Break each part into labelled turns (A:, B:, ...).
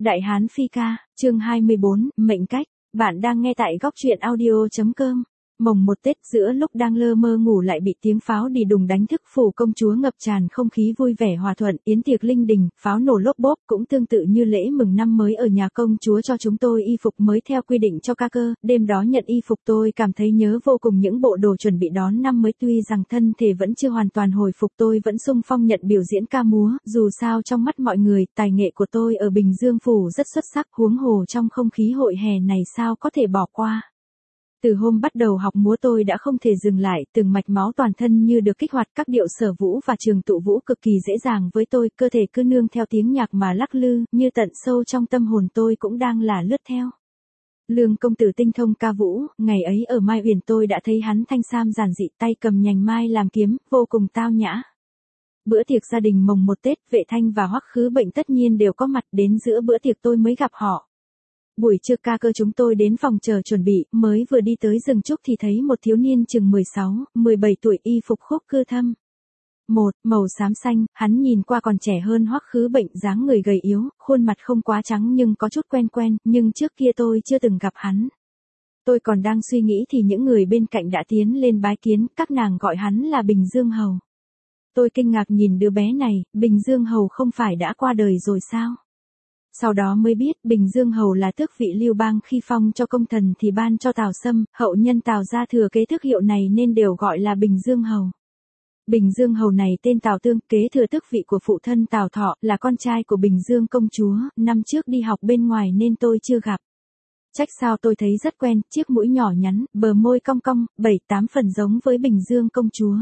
A: Đại Hán Phi Ca, chương 24, mệnh cách. Bạn đang nghe tại góc truyện audio.com. Mồng một Tết, giữa lúc đang lơ mơ ngủ lại bị tiếng pháo đi đùng đánh thức, phủ công chúa ngập tràn không khí vui vẻ hòa thuận, yến tiệc linh đình, pháo nổ lốp bốp, cũng tương tự như lễ mừng năm mới ở nhà công chúa cho chúng tôi y phục mới theo quy định cho ca cơ. Đêm đó nhận y phục tôi cảm thấy nhớ vô cùng những bộ đồ chuẩn bị đón năm mới, tuy rằng thân thể vẫn chưa hoàn toàn hồi phục tôi vẫn xung phong nhận biểu diễn ca múa, dù sao trong mắt mọi người, tài nghệ của tôi ở Bình Dương phủ rất xuất sắc, huống hồ trong không khí hội hè này sao có thể bỏ qua. Từ hôm bắt đầu học múa tôi đã không thể dừng lại, từng mạch máu toàn thân như được kích hoạt, các điệu sở vũ và trường tụ vũ cực kỳ dễ dàng với tôi, cơ thể cứ nương theo tiếng nhạc mà lắc lư, như tận sâu trong tâm hồn tôi cũng đang là lướt theo. Lương công tử tinh thông ca vũ, ngày ấy ở Mai Uyển tôi đã thấy hắn thanh sam giản dị, tay cầm nhành mai làm kiếm, vô cùng tao nhã. Bữa tiệc gia đình mồng một Tết, Vệ Thanh và Hoắc Khứ Bệnh tất nhiên đều có mặt, đến giữa bữa tiệc tôi mới gặp họ. Buổi trưa ca cơ chúng tôi đến phòng chờ chuẩn bị, mới vừa đi tới rừng trúc thì thấy một thiếu niên chừng 16, 17 tuổi, y phục khúc cưa thâm. Màu xám xanh, hắn nhìn qua còn trẻ hơn Hoắc Khứ Bệnh, dáng người gầy yếu, khuôn mặt không quá trắng nhưng có chút quen, nhưng trước kia tôi chưa từng gặp hắn. Tôi còn đang suy nghĩ thì những người bên cạnh đã tiến lên bái kiến, các nàng gọi hắn là Bình Dương Hầu. Tôi kinh ngạc nhìn đứa bé này, Bình Dương Hầu không phải đã qua đời rồi sao? Sau đó mới biết Bình Dương Hầu là tước vị Lưu Bang, khi phong cho công thần thì ban cho Tào Sâm, hậu nhân Tào gia thừa kế tước hiệu này nên đều gọi là Bình Dương Hầu. Bình Dương Hầu này tên Tào Tương, kế thừa tước vị của phụ thân Tào Thọ, là con trai của Bình Dương công chúa, năm trước đi học bên ngoài nên tôi chưa gặp. Trách sao tôi thấy rất quen, chiếc mũi nhỏ nhắn, bờ môi cong cong, 7-8 phần giống với Bình Dương công chúa.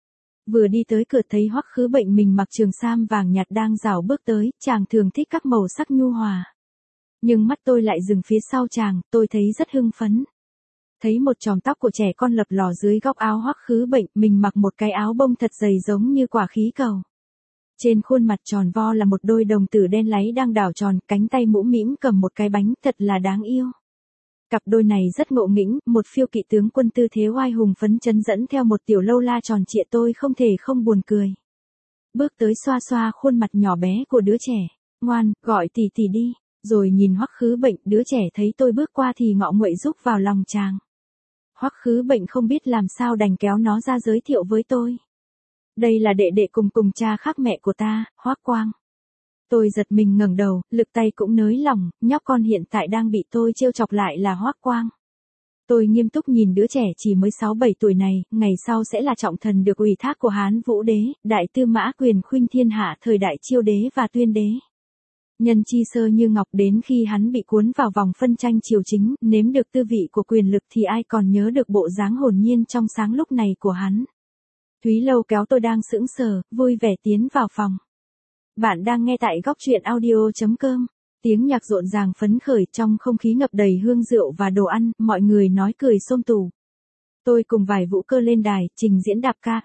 A: Vừa đi tới cửa thấy Hoắc Khứ Bệnh mình mặc trường sam vàng nhạt đang rảo bước tới, chàng thường thích các màu sắc nhu hòa. Nhưng mắt tôi lại dừng phía sau chàng, tôi thấy rất hưng phấn. Thấy một chòm tóc của trẻ con lập lò dưới góc áo Hoắc Khứ Bệnh, mình mặc một cái áo bông thật dày giống như quả khí cầu. Trên khuôn mặt tròn vo là một đôi đồng tử đen láy đang đảo tròn, cánh tay mũm mĩm cầm một cái bánh, thật là đáng yêu. Cặp đôi này rất ngộ nghĩnh, một phiêu kỵ tướng quân tư thế oai hùng phấn chấn dẫn theo một tiểu lâu la tròn trịa, tôi không thể không buồn cười. Bước tới xoa xoa khuôn mặt nhỏ bé của đứa trẻ, ngoan, gọi tỷ tỷ đi, rồi nhìn Hoắc Khứ Bệnh, đứa trẻ thấy tôi bước qua thì ngọ nguậy rúc vào lòng chàng. Hoắc Khứ Bệnh không biết làm sao đành kéo nó ra giới thiệu với tôi. Đây là đệ đệ cùng cha khác mẹ của ta, Hoắc Quang. Tôi giật mình ngẩng đầu, lực tay cũng nới lỏng, nhóc con hiện tại đang bị tôi trêu chọc lại là Hoắc Quang. Tôi nghiêm túc nhìn đứa trẻ chỉ mới 6-7 tuổi này, ngày sau sẽ là trọng thần được ủy thác của Hán Vũ Đế, đại tư mã quyền khuynh thiên hạ thời đại Chiêu Đế và Tuyên Đế. Nhân chi sơ như ngọc, đến khi hắn bị cuốn vào vòng phân tranh triều chính, nếm được tư vị của quyền lực thì ai còn nhớ được bộ dáng hồn nhiên trong sáng lúc này của hắn. Thúy Lâu kéo tôi đang sững sờ, vui vẻ tiến vào phòng. Bạn đang nghe tại góc truyện audio.com. Tiếng nhạc rộn ràng phấn khởi, trong không khí ngập đầy hương rượu và đồ ăn, mọi người nói cười xôm tù. Tôi cùng vài vũ cơ lên đài, trình diễn đạp ca.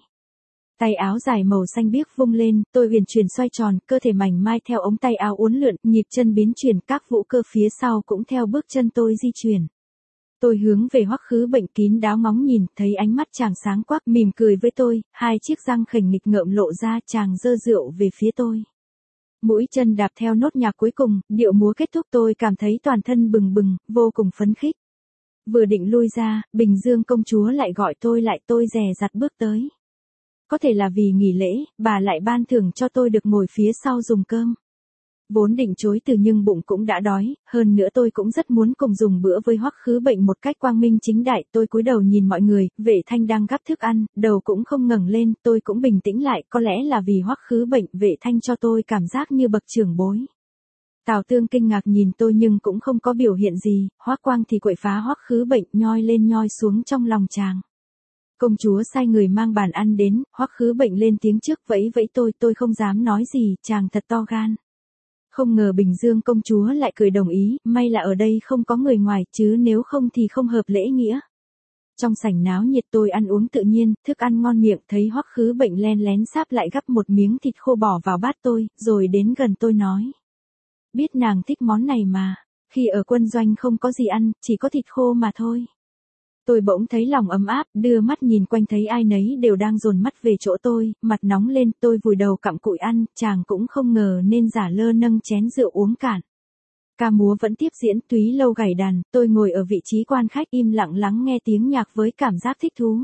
A: Tay áo dài màu xanh biếc vung lên, tôi huyền chuyển xoay tròn, cơ thể mảnh mai theo ống tay áo uốn lượn, nhịp chân biến chuyển, các vũ cơ phía sau cũng theo bước chân tôi di chuyển. Tôi hướng về Hoắc Khứ Bệnh kín đáo ngóng nhìn, thấy ánh mắt chàng sáng quắc, mỉm cười với tôi, hai chiếc răng khểnh nghịch ngợm lộ ra, chàng giơ rượu về phía tôi. Mũi chân đạp theo nốt nhạc cuối cùng, điệu múa kết thúc, tôi cảm thấy toàn thân bừng bừng, vô cùng phấn khích. Vừa định lui ra, Bình Dương công chúa lại gọi tôi lại, tôi dè dặt bước tới. Có thể là vì nghỉ lễ, bà lại ban thưởng cho tôi được ngồi phía sau dùng cơm. Vốn định chối từ nhưng bụng cũng đã đói, hơn nữa tôi cũng rất muốn cùng dùng bữa với Hoắc Khứ Bệnh một cách quang minh chính đại. Tôi cúi đầu nhìn mọi người, Vệ Thanh đang gắp thức ăn, đầu cũng không ngẩng lên, tôi cũng bình tĩnh lại, có lẽ là vì Hoắc Khứ Bệnh, Vệ Thanh cho tôi cảm giác như bậc trưởng bối. Tào Tương kinh ngạc nhìn tôi nhưng cũng không có biểu hiện gì, Hoắc Quang thì quậy phá Hoắc Khứ Bệnh, nhoi lên nhoi xuống trong lòng chàng. Công chúa sai người mang bàn ăn đến, Hoắc Khứ Bệnh lên tiếng trước vẫy vẫy tôi không dám nói gì, chàng thật to gan. Không ngờ Bình Dương công chúa lại cười đồng ý, may là ở đây không có người ngoài, chứ nếu không thì không hợp lễ nghĩa. Trong sảnh náo nhiệt tôi ăn uống tự nhiên, thức ăn ngon miệng, thấy Hoắc Khứ Bệnh len lén sáp lại gắp một miếng thịt khô bỏ vào bát tôi, rồi đến gần tôi nói. Biết nàng thích món này mà, khi ở quân doanh không có gì ăn, chỉ có thịt khô mà thôi. Tôi bỗng thấy lòng ấm áp, đưa mắt nhìn quanh thấy ai nấy đều đang dồn mắt về chỗ tôi, mặt nóng lên, tôi vùi đầu cặm cụi ăn, chàng cũng không ngờ nên giả lơ nâng chén rượu uống cạn. Ca múa vẫn tiếp diễn, Túy Lâu gảy đàn, tôi ngồi ở vị trí quan khách im lặng lắng nghe tiếng nhạc với cảm giác thích thú.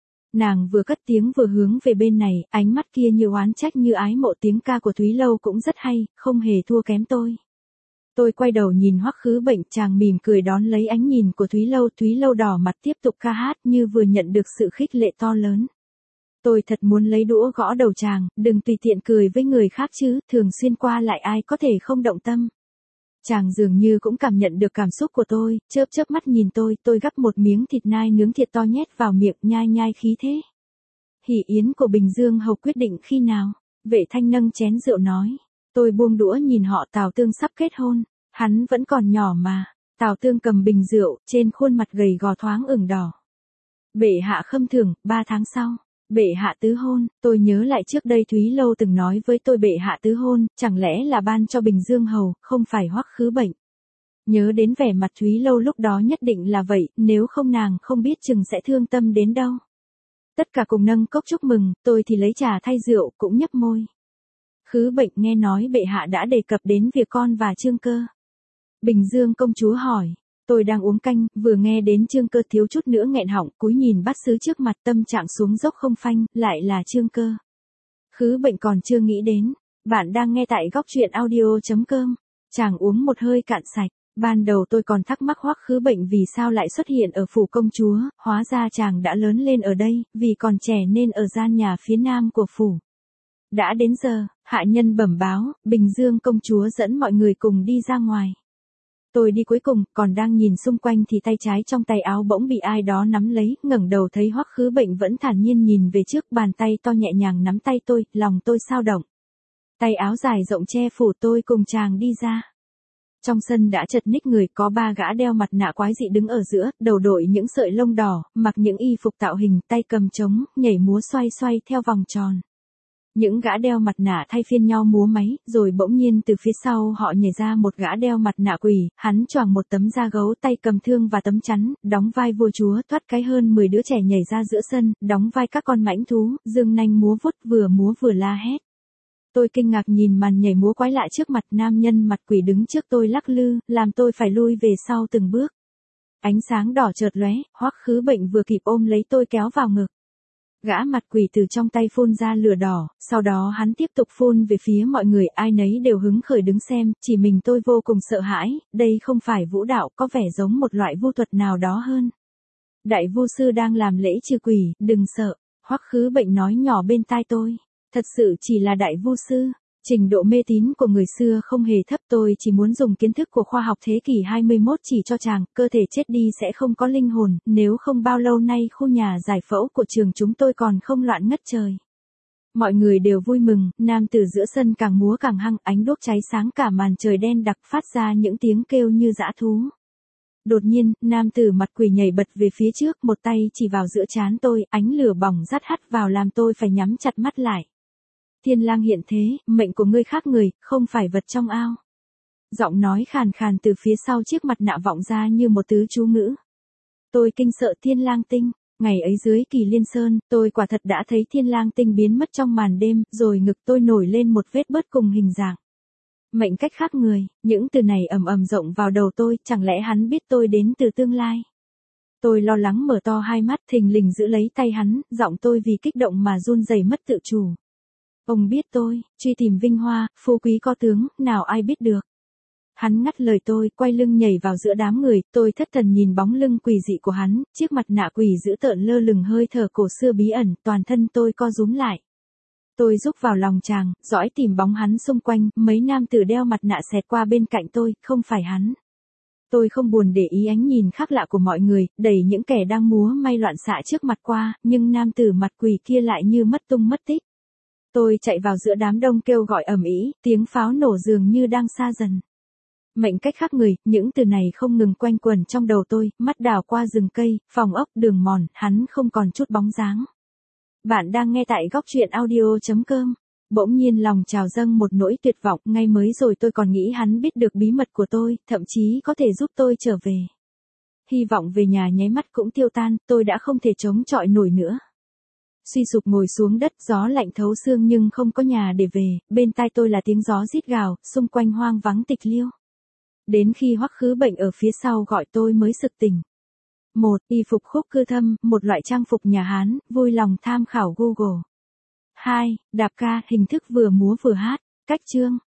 A: Nàng vừa cất tiếng vừa hướng về bên này, ánh mắt kia như oán trách như ái mộ, tiếng ca của Túy Lâu cũng rất hay, không hề thua kém tôi. Tôi quay đầu nhìn Hoắc Khứ Bệnh, chàng mỉm cười đón lấy ánh nhìn của Túy Lâu đỏ mặt tiếp tục ca hát như vừa nhận được sự khích lệ to lớn. Tôi thật muốn lấy đũa gõ đầu chàng, đừng tùy tiện cười với người khác chứ, thường xuyên qua lại ai có thể không động tâm. Chàng dường như cũng cảm nhận được cảm xúc của tôi, chớp chớp mắt nhìn tôi gắp một miếng thịt nai nướng thiệt to nhét vào miệng, nhai nhai khí thế. Hỷ yến của Bình Dương Hầu quyết định khi nào? Vệ Thanh nâng chén rượu nói. Tôi buông đũa nhìn họ, Tào Tương sắp kết hôn, hắn vẫn còn nhỏ mà. Tào Tương cầm bình rượu, trên khuôn mặt gầy gò thoáng ửng đỏ. Bệ hạ khâm thưởng, 3 tháng sau. Bệ hạ tứ hôn, tôi nhớ lại trước đây Thúy Lâu từng nói với tôi bệ hạ tứ hôn, chẳng lẽ là ban cho Bình Dương Hầu, không phải Hoắc Khứ Bệnh. Nhớ đến vẻ mặt Thúy Lâu lúc đó nhất định là vậy, nếu không nàng không biết chừng sẽ thương tâm đến đâu. Tất cả cùng nâng cốc chúc mừng, tôi thì lấy trà thay rượu, cũng nhấp môi. Khứ Bệnh nghe nói bệ hạ đã đề cập đến việc con và Trương Cơ. Bình Dương công chúa hỏi. Tôi đang uống canh, vừa nghe đến Trương Cơ thiếu chút nữa nghẹn họng, cúi nhìn bát sứ trước mặt, tâm trạng xuống dốc không phanh, lại là Trương Cơ. Khứ Bệnh còn chưa nghĩ đến. Bạn đang nghe tại góc truyện audio.com. Chàng uống một hơi cạn sạch. Ban đầu tôi còn thắc mắc Hoắc Khứ Bệnh vì sao lại xuất hiện ở phủ công chúa, hóa ra chàng đã lớn lên ở đây, vì còn trẻ nên ở gian nhà phía nam của phủ. Đã đến giờ, hạ nhân bẩm báo, Bình Dương công chúa dẫn mọi người cùng đi ra ngoài. Tôi đi cuối cùng, còn đang nhìn xung quanh thì tay trái trong tay áo bỗng bị ai đó nắm lấy, ngẩng đầu thấy Hoắc Khứ Bệnh vẫn thản nhiên nhìn về trước, bàn tay to nhẹ nhàng nắm tay tôi, lòng tôi xao động. Tay áo dài rộng che phủ, tôi cùng chàng đi ra. Trong sân đã chật ních người, có 3 gã đeo mặt nạ quái dị đứng ở giữa, đầu đội những sợi lông đỏ, mặc những y phục tạo hình, tay cầm trống, nhảy múa xoay xoay theo vòng tròn. Những gã đeo mặt nạ thay phiên nhau múa máy, rồi bỗng nhiên từ phía sau họ nhảy ra một gã đeo mặt nạ quỷ, hắn choàng một tấm da gấu, tay cầm thương và tấm chắn, đóng vai vua chúa, thoát cái hơn 10 đứa trẻ nhảy ra giữa sân, đóng vai các con mãnh thú, dương nanh múa vuốt, vừa múa vừa la hét. Tôi kinh ngạc nhìn màn nhảy múa quái lạ trước mặt, nam nhân mặt quỷ đứng trước tôi lắc lư, làm tôi phải lui về sau từng bước. Ánh sáng đỏ chợt lóe, Hoắc Khứ Bệnh vừa kịp ôm lấy tôi kéo vào ngực. Gã mặt quỷ từ trong tay phun ra lửa đỏ, sau đó hắn tiếp tục phun về phía mọi người, ai nấy đều hứng khởi đứng xem, chỉ mình tôi vô cùng sợ hãi, đây không phải vũ đạo, có vẻ giống một loại vu thuật nào đó hơn. Đại vu sư đang làm lễ trừ quỷ, đừng sợ, Hoắc Khứ Bệnh nói nhỏ bên tai tôi, thật sự chỉ là đại vu sư. Trình độ mê tín của người xưa không hề thấp, tôi chỉ muốn dùng kiến thức của khoa học thế kỷ 21 chỉ cho chàng, cơ thể chết đi sẽ không có linh hồn, nếu không bao lâu nay khu nhà giải phẫu của trường chúng tôi còn không loạn ngất trời. Mọi người đều vui mừng, nam tử giữa sân càng múa càng hăng, ánh đuốc cháy sáng cả màn trời đen đặc, phát ra những tiếng kêu như dã thú. Đột nhiên, nam tử mặt quỷ nhảy bật về phía trước, một tay chỉ vào giữa trán tôi, ánh lửa bỏng rát hắt vào làm tôi phải nhắm chặt mắt lại. Thiên lang hiện thế, mệnh của ngươi khác người, không phải vật trong ao. Giọng nói khàn khàn từ phía sau chiếc mặt nạ vọng ra như một tứ chú ngữ. Tôi kinh sợ Thiên lang tinh, ngày ấy dưới Kỳ Liên Sơn, tôi quả thật đã thấy Thiên lang tinh biến mất trong màn đêm, rồi ngực tôi nổi lên một vết bớt cùng hình dạng. Mệnh cách khác người, những từ này ầm ầm rộng vào đầu tôi, chẳng lẽ hắn biết tôi đến từ tương lai. Tôi lo lắng mở to hai mắt, thình lình giữ lấy tay hắn, giọng tôi vì kích động mà run rẩy mất tự chủ. Ông biết tôi, truy tìm vinh hoa, phú quý có tướng, nào ai biết được. Hắn ngắt lời tôi, quay lưng nhảy vào giữa đám người, tôi thất thần nhìn bóng lưng quỷ dị của hắn, chiếc mặt nạ quỷ dữ tợn lơ lửng hơi thở cổ xưa bí ẩn, toàn thân tôi co rúm lại. Tôi rúc vào lòng chàng, dõi tìm bóng hắn xung quanh, mấy nam tử đeo mặt nạ xẹt qua bên cạnh tôi, không phải hắn. Tôi không buồn để ý ánh nhìn khác lạ của mọi người, đẩy những kẻ đang múa may loạn xạ trước mặt qua, nhưng nam tử mặt quỷ kia lại như mất tung mất tích. Tôi chạy vào giữa đám đông kêu gọi ầm ĩ, tiếng pháo nổ dường như đang xa dần. Mệnh cách khác người, những từ này không ngừng quanh quẩn trong đầu tôi, mắt đảo qua rừng cây, phòng ốc, đường mòn, hắn không còn chút bóng dáng. Bạn đang nghe tại góc truyện audio.com. Bỗng nhiên lòng trào dâng một nỗi tuyệt vọng, ngay mới rồi tôi còn nghĩ hắn biết được bí mật của tôi, thậm chí có thể giúp tôi trở về. Hy vọng về nhà nháy mắt cũng tiêu tan, tôi đã không thể chống chọi nổi nữa. Suy sụp ngồi xuống đất, gió lạnh thấu xương nhưng không có nhà để về, bên tai tôi là tiếng gió rít gào, xung quanh hoang vắng tịch liêu. Đến khi Hoắc Khứ Bệnh ở phía sau gọi tôi mới sực tỉnh. 1. Y phục khúc cư thâm, một loại trang phục nhà Hán, vui lòng tham khảo Google. 2. Đạp ca, hình thức vừa múa vừa hát. Cách chương